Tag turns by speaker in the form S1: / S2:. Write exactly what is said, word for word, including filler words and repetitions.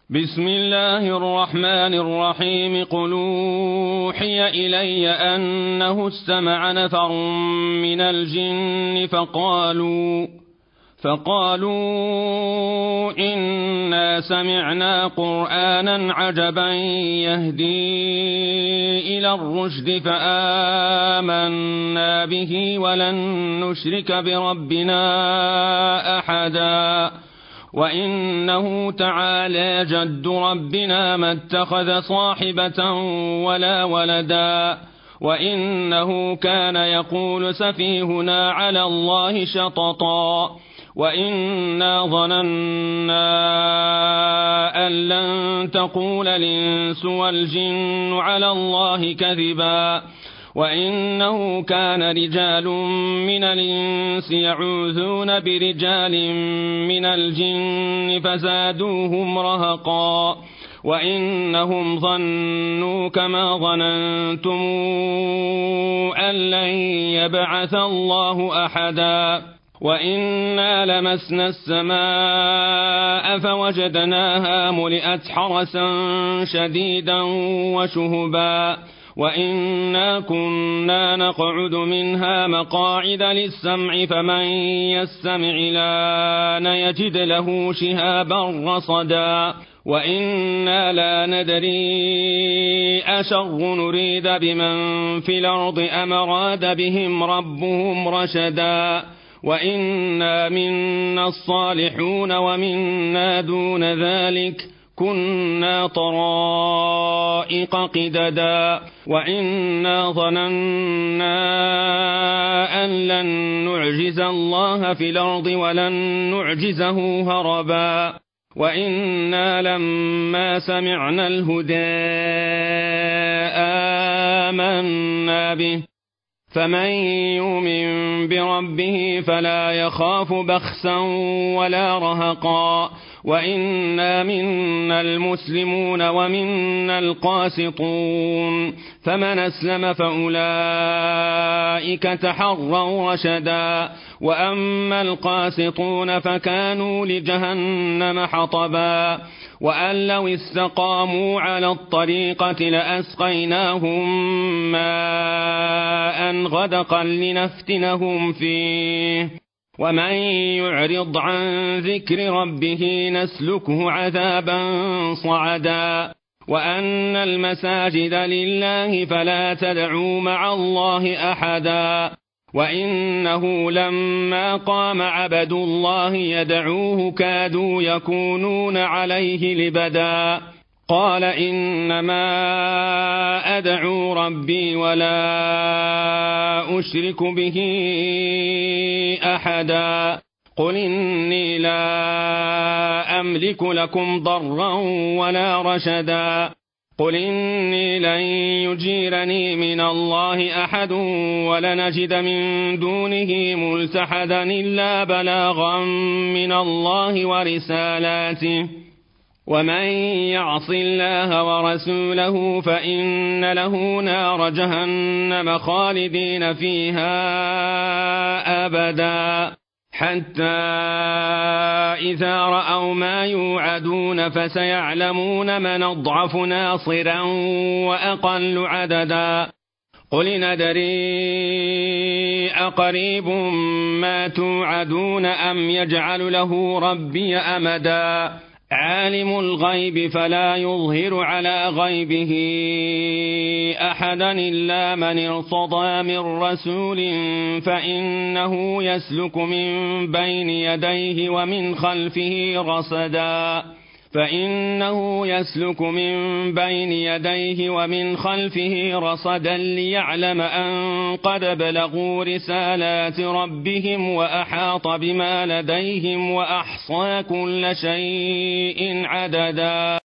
S1: بسم الله الرحمن الرحيم. قل أوحي إلي أنه استمع نفر من الجن فقالوا فقالوا إنا سمعنا قرآنا عجبا يهدي إلى الرشد فآمنا به ولن نشرك بربنا أحدا وإنه تعالى جد ربنا ما اتخذ صاحبة ولا ولدا وإنه كان يقول سفيهنا على الله شططا وإنا ظننا أن لن تقول الإنس والجن على الله كذبا وإنه كان رجال من الإنس يعوذون برجال من الجن فزادوهم رهقا وإنهم ظنوا كما ظننتم أن لن يبعث الله أحدا وإنا لمسنا السماء فوجدناها ملئت حرسا شديدا وشهبا وإنا كنا نقعد منها مقاعد للسمع فمن يستمع الآن يجد له شهابا رصدا وإنا لا ندري أشر نريد بمن في الأرض أم أراد بهم ربهم رشدا وإنا منا الصالحون ومنا دون ذلك كنا طرائق قددا وإنا ظننا أن لن نعجز الله في الأرض ولن نعجزه هربا وإنا لما سمعنا الهدى آمنا به فمن يؤمن بربه فلا يخاف بخسا ولا رهقا وإنا منا المسلمون ومنا القاسطون فمن أسلم فأولئك تحروا رشدا وأما القاسطون فكانوا لجهنم حطبا وأن لو استقاموا على الطريقة لأسقيناهم ماء غدقا لنفتنهم فيه ومن يعرض عن ذكر ربه نسلكه عذابا صعدا وأن المساجد لله فلا تدعوا مع الله أحدا وإنه لما قام عبد الله يدعوه كادوا يكونون عليه لبدا قال إنما أدعو ربي ولا أشرك به أحدا قل إني لا أملك لكم ضرا ولا رشدا قل إني لن يجيرني من الله أحد ولنجد من دونه ملتحدا إلا بلاغا من الله ورسالاته ومن يعص الله ورسوله فإن له نار جهنم خالدين فيها أبدا حتى إذا رأوا ما يوعدون فسيعلمون من أضعف ناصرا وأقل عددا قل ندري أقريب ما توعدون أم يجعل له ربي أمدا عالم الغيب فلا يظهر على غيبه أحدا إلا من ارتضى من رسول فإنه يسلك من بين يديه ومن خلفه رصدا فإنه يسلك من بين يديه ومن خلفه رصدا ليعلم أن قد بلغوا رسالات ربهم وأحاط بما لديهم وأحصى كل شيء عددا